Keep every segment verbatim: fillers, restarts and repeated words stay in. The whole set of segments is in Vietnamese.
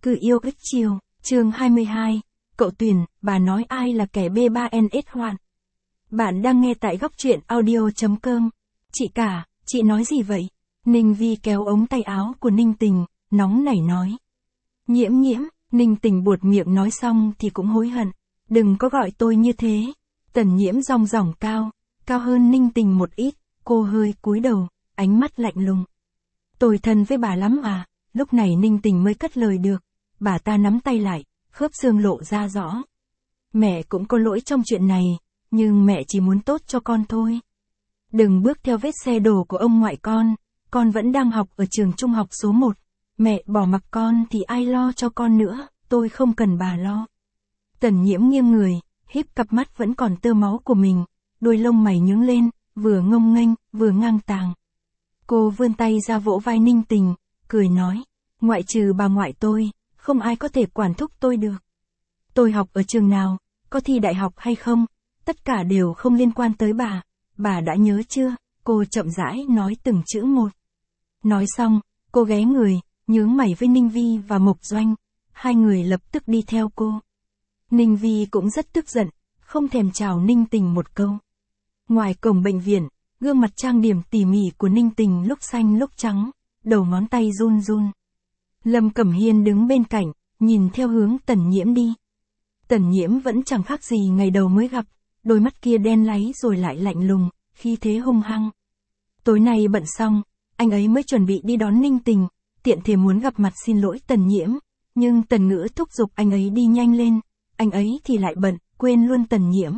Cứ yêu ích chiều, chương hai mươi hai, cậu Tuyền, bà nói ai là kẻ B ba N S hoạn. Bạn đang nghe tại góc truyện audio.com. Chị cả, chị nói gì vậy? Ninh Vi kéo ống tay áo của Ninh Tình, nóng nảy nói. Nhiễm nhiễm, Ninh Tình buột miệng nói xong thì cũng hối hận. Đừng có gọi tôi như thế. Tần Nhiễm rong ròng cao, cao hơn Ninh Tình một ít, cô hơi cúi đầu, ánh mắt lạnh lùng. Tôi thân với bà lắm à, lúc này Ninh Tình mới cất lời được. Bà ta nắm tay lại, khớp xương lộ ra rõ. Mẹ cũng có lỗi trong chuyện này, nhưng mẹ chỉ muốn tốt cho con thôi. Đừng bước theo vết xe đổ của ông ngoại con, con vẫn đang học ở trường trung học số một. Mẹ bỏ mặc con thì ai lo cho con nữa, tôi không cần bà lo. Tần Nhiễm nghiêng người, híp cặp mắt vẫn còn tơ máu của mình, đuôi lông mày nhướng lên, vừa ngông nghênh, vừa ngang tàng. Cô vươn tay ra vỗ vai Ninh Tình, cười nói, ngoại trừ bà ngoại tôi, không ai có thể quản thúc tôi được. Tôi học ở trường nào, có thi đại học hay không, tất cả đều không liên quan tới bà, bà đã nhớ chưa? Cô chậm rãi nói từng chữ một. Nói xong, cô ghé người, nhướng mày với Ninh Vi và Mộc Doanh, hai người lập tức đi theo cô. Ninh Vi cũng rất tức giận, không thèm chào Ninh Tình một câu. Ngoài cổng bệnh viện, gương mặt trang điểm tỉ mỉ của Ninh Tình lúc xanh lúc trắng, đầu ngón tay run run. Lâm Cẩm Hiên đứng bên cạnh, nhìn theo hướng Tần Nhiễm đi. Tần Nhiễm vẫn chẳng khác gì ngày đầu mới gặp, đôi mắt kia đen láy rồi lại lạnh lùng, khí thế hung hăng. Tối nay bận xong, anh ấy mới chuẩn bị đi đón Ninh Tình, tiện thể muốn gặp mặt xin lỗi Tần Nhiễm, nhưng Tần Ngữ thúc giục anh ấy đi nhanh lên, anh ấy thì lại bận, quên luôn Tần Nhiễm.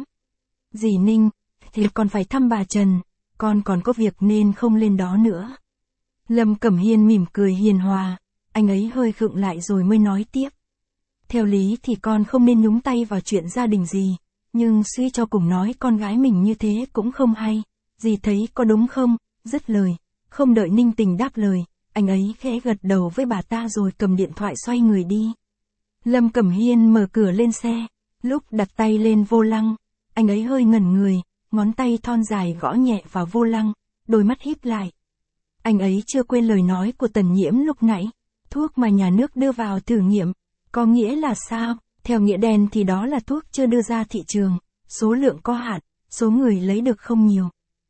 Dì Ninh, thì còn phải thăm bà Trần, con còn có việc nên không lên đó nữa. Lâm Cẩm Hiên mỉm cười hiền hòa, anh ấy hơi khựng lại rồi mới nói tiếp. Theo lý thì con không nên nhúng tay vào chuyện gia đình gì, nhưng suy cho cùng nói con gái mình như thế cũng không hay, dì thấy có đúng không? Dứt lời, không đợi Ninh Tình đáp lời, anh ấy khẽ gật đầu với bà ta rồi cầm điện thoại xoay người đi. Lâm Cẩm Hiên mở cửa lên xe, lúc đặt tay lên vô lăng, anh ấy hơi ngẩn người, ngón tay thon dài gõ nhẹ vào vô lăng, đôi mắt híp lại. Anh ấy chưa quên lời nói của Tần Nhiễm lúc nãy, thuốc mà nhà nước đưa vào thử nghiệm, có nghĩa là sao? Theo nghĩa đen thì đó là thuốc chưa đưa ra thị trường, số lượng có hạn, số người lấy được không nhiều.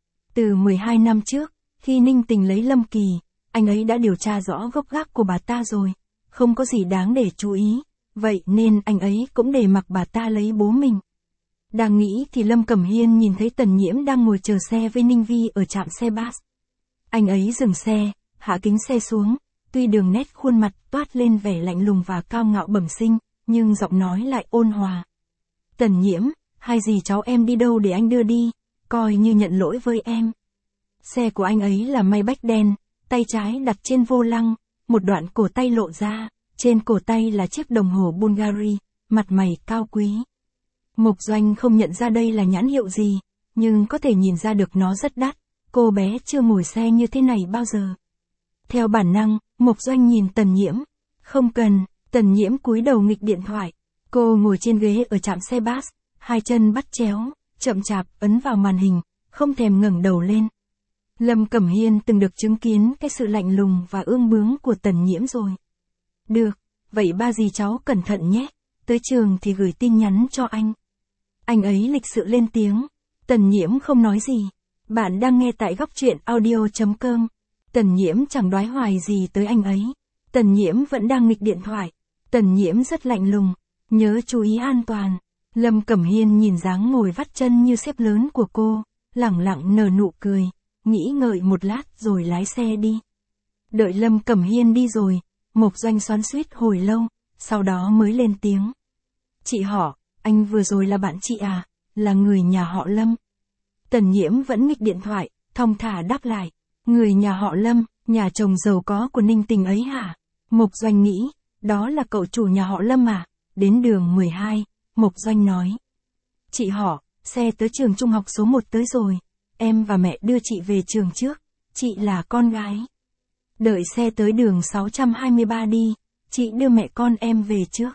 Từ mười hai năm trước, khi Ninh Tình lấy Lâm Kỳ, anh ấy đã điều tra rõ gốc gác của bà ta rồi, không có gì đáng để chú ý, vậy nên anh ấy cũng để mặc bà ta lấy bố mình. Đang nghĩ thì Lâm Cẩm Hiên nhìn thấy Tần Nhiễm đang ngồi chờ xe với Ninh Vi ở trạm xe bus. Anh ấy dừng xe, hạ kính xe xuống, tuy đường nét khuôn mặt toát lên vẻ lạnh lùng và cao ngạo bẩm sinh, nhưng giọng nói lại ôn hòa. Tần Nhiễm, hai dì cháu em đi đâu để anh đưa đi, coi như nhận lỗi với em. Xe của anh ấy là Maybach đen, tay trái đặt trên vô lăng, một đoạn cổ tay lộ ra, trên cổ tay là chiếc đồng hồ Bulgari, mặt mày cao quý. Mộc Doanh không nhận ra đây là nhãn hiệu gì, nhưng có thể nhìn ra được nó rất đắt, cô bé chưa ngồi xe như thế này bao giờ. Theo bản năng, Mộc Doanh nhìn Tần Nhiễm, không cần, Tần Nhiễm cúi đầu nghịch điện thoại, cô ngồi trên ghế ở trạm xe bus, hai chân bắt chéo, chậm chạp ấn vào màn hình, không thèm ngẩng đầu lên. Lâm Cẩm Hiên từng được chứng kiến cái sự lạnh lùng và ương bướng của Tần Nhiễm rồi. Được, vậy ba dì cháu cẩn thận nhé, tới trường thì gửi tin nhắn cho anh. Anh ấy lịch sự lên tiếng, Tần Nhiễm không nói gì. Bạn đang nghe tại góc truyện audio.com. Tần Nhiễm chẳng đoái hoài gì tới anh ấy. Tần Nhiễm vẫn đang nghịch điện thoại. Tần Nhiễm rất lạnh lùng, nhớ chú ý an toàn. Lâm Cẩm Hiên nhìn dáng ngồi vắt chân như xếp lớn của cô, lẳng lặng nở nụ cười, nghĩ ngợi một lát rồi lái xe đi. Đợi Lâm Cẩm Hiên đi rồi, Mộc Doanh xoắn xuýt hồi lâu, sau đó mới lên tiếng. Chị họ, anh vừa rồi là bạn chị à, là người nhà họ Lâm. Tần Nhiễm vẫn nghịch điện thoại, thong thả đáp lại. Người nhà họ Lâm, nhà chồng giàu có của Ninh Tình ấy hả? Mộc Doanh nghĩ, đó là cậu chủ nhà họ Lâm à? Đến đường mười hai, Mộc Doanh nói. Chị họ, xe tới trường trung học số một tới rồi. Em và mẹ đưa chị về trường trước. Chị là con gái. Đợi xe tới đường sáu trăm hai mươi ba đi, chị đưa mẹ con em về trước.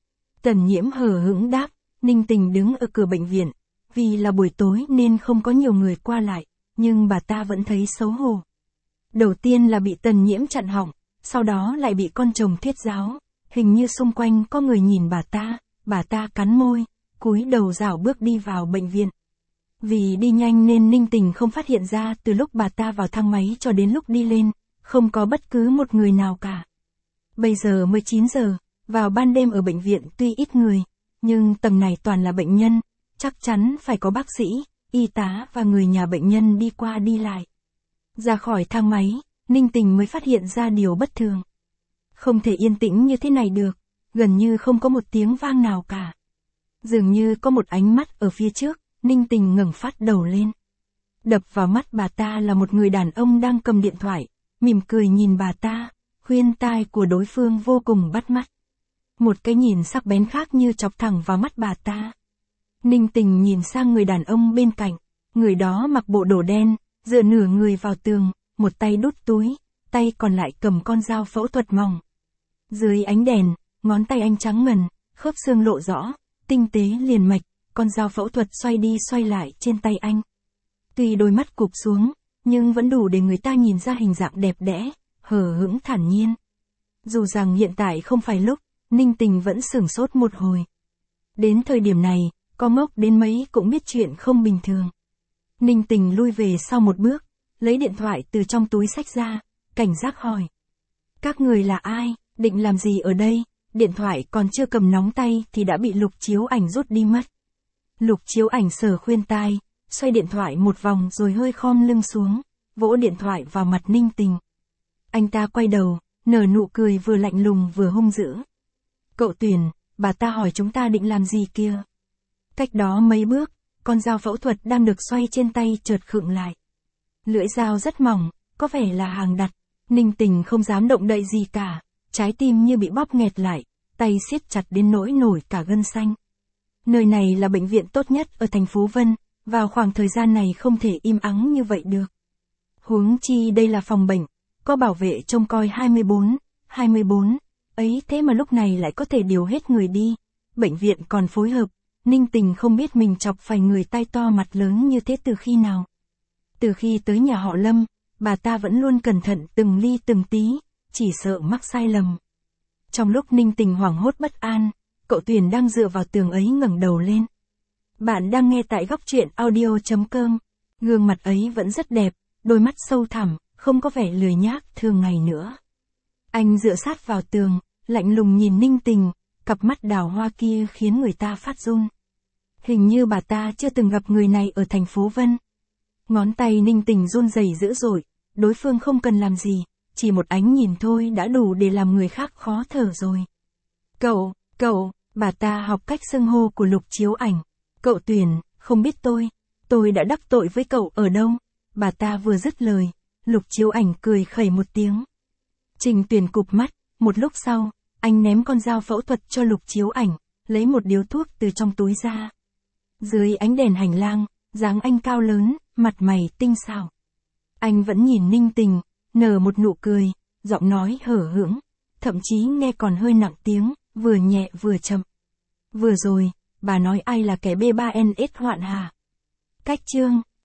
Tần Nhiễm hờ hững đáp, Ninh Tình đứng ở cửa bệnh viện. Vì là buổi tối nên không có nhiều người qua lại, nhưng bà ta vẫn thấy xấu hổ. Đầu tiên là bị Tần Nhiễm chặn họng, sau đó lại bị con chồng thuyết giáo. Hình như xung quanh có người nhìn bà ta, bà ta cắn môi, cúi đầu rảo bước đi vào bệnh viện. Vì đi nhanh nên Ninh Tình không phát hiện ra từ lúc bà ta vào thang máy cho đến lúc đi lên, không có bất cứ một người nào cả. Bây giờ mới chín giờ, vào ban đêm ở bệnh viện tuy ít người, nhưng tầng này toàn là bệnh nhân, chắc chắn phải có bác sĩ, y tá và người nhà bệnh nhân đi qua đi lại. Ra khỏi thang máy, Ninh Tình mới phát hiện ra điều bất thường. Không thể yên tĩnh như thế này được, gần như không có một tiếng vang nào cả. Dường như có một ánh mắt ở phía trước, Ninh Tình ngẩng phát đầu lên. Đập vào mắt bà ta là một người đàn ông đang cầm điện thoại, mỉm cười nhìn bà ta, khuyên tai của đối phương vô cùng bắt mắt. Một cái nhìn sắc bén khác như chọc thẳng vào mắt bà ta. Ninh Tình nhìn sang người đàn ông bên cạnh, người đó mặc bộ đồ đen, dựa nửa người vào tường, một tay đút túi, tay còn lại cầm con dao phẫu thuật mỏng. Dưới ánh đèn, ngón tay anh trắng ngần, khớp xương lộ rõ, tinh tế liền mạch, con dao phẫu thuật xoay đi xoay lại trên tay anh. Tuy đôi mắt cụp xuống, nhưng vẫn đủ để người ta nhìn ra hình dạng đẹp đẽ, hờ hững thản nhiên. Dù rằng hiện tại không phải lúc, Ninh Tình vẫn sửng sốt một hồi. Đến thời điểm này, có ngốc đến mấy cũng biết chuyện không bình thường. Ninh Tình lui về sau một bước, lấy điện thoại từ trong túi xách ra, cảnh giác hỏi. Các người là ai, định làm gì ở đây? Điện thoại còn chưa cầm nóng tay thì đã bị Lục Chiếu Ảnh rút đi mất. Lục Chiếu Ảnh sờ khuyên tai, xoay điện thoại một vòng rồi hơi khom lưng xuống, vỗ điện thoại vào mặt Ninh Tình. Anh ta quay đầu, nở nụ cười vừa lạnh lùng vừa hung dữ. Cậu Tuyền, bà ta hỏi chúng ta định làm gì kia? Cách đó mấy bước, con dao phẫu thuật đang được xoay trên tay chợt khựng lại. Lưỡi dao rất mỏng, có vẻ là hàng đặt. Ninh Tình không dám động đậy gì cả, trái tim như bị bóp nghẹt lại, tay siết chặt đến nỗi nổi cả gân xanh. Nơi này là bệnh viện tốt nhất ở thành phố Vân, vào khoảng thời gian này không thể im ắng như vậy được. Huống chi đây là phòng bệnh, có bảo vệ trông coi hai mươi bốn, hai mươi bốn, ấy thế mà lúc này lại có thể điều hết người đi. Bệnh viện còn phối hợp, Ninh Tình không biết mình chọc phải người tay to mặt lớn như thế từ khi nào. Từ khi tới nhà họ Lâm, bà ta vẫn luôn cẩn thận từng ly từng tí, chỉ sợ mắc sai lầm. Trong lúc Ninh Tình hoảng hốt bất an, cậu Tuyền đang dựa vào tường ấy ngẩng đầu lên. Bạn đang nghe tại góc truyện audio chấm com. Gương mặt ấy vẫn rất đẹp, đôi mắt sâu thẳm, không có vẻ lười nhác thường ngày nữa. Anh dựa sát vào tường, lạnh lùng nhìn Ninh Tình, cặp mắt đào hoa kia khiến người ta phát run. Hình như bà ta chưa từng gặp người này ở thành phố Vân. Ngón tay Ninh Tình run rẩy dữ dội, đối phương không cần làm gì, chỉ một ánh nhìn thôi đã đủ để làm người khác khó thở rồi. Cậu, cậu, bà ta học cách xưng hô của Lục Chiếu Ảnh. Cậu Tuyền, không biết tôi, tôi đã đắc tội với cậu ở đâu? Bà ta vừa dứt lời, Lục Chiếu Ảnh cười khẩy một tiếng. Trình Tuyền cụp mắt, một lúc sau, anh ném con dao phẫu thuật cho Lục Chiếu Ảnh, lấy một điếu thuốc từ trong túi ra. Dưới ánh đèn hành lang, dáng anh cao lớn, mặt mày tinh xảo. Anh vẫn nhìn Ninh Tình, nở một nụ cười, giọng nói hở hững, thậm chí nghe còn hơi nặng tiếng, vừa nhẹ vừa chậm. Vừa rồi, bà nói ai là kẻ B ba N S hoạn hả? Cách chương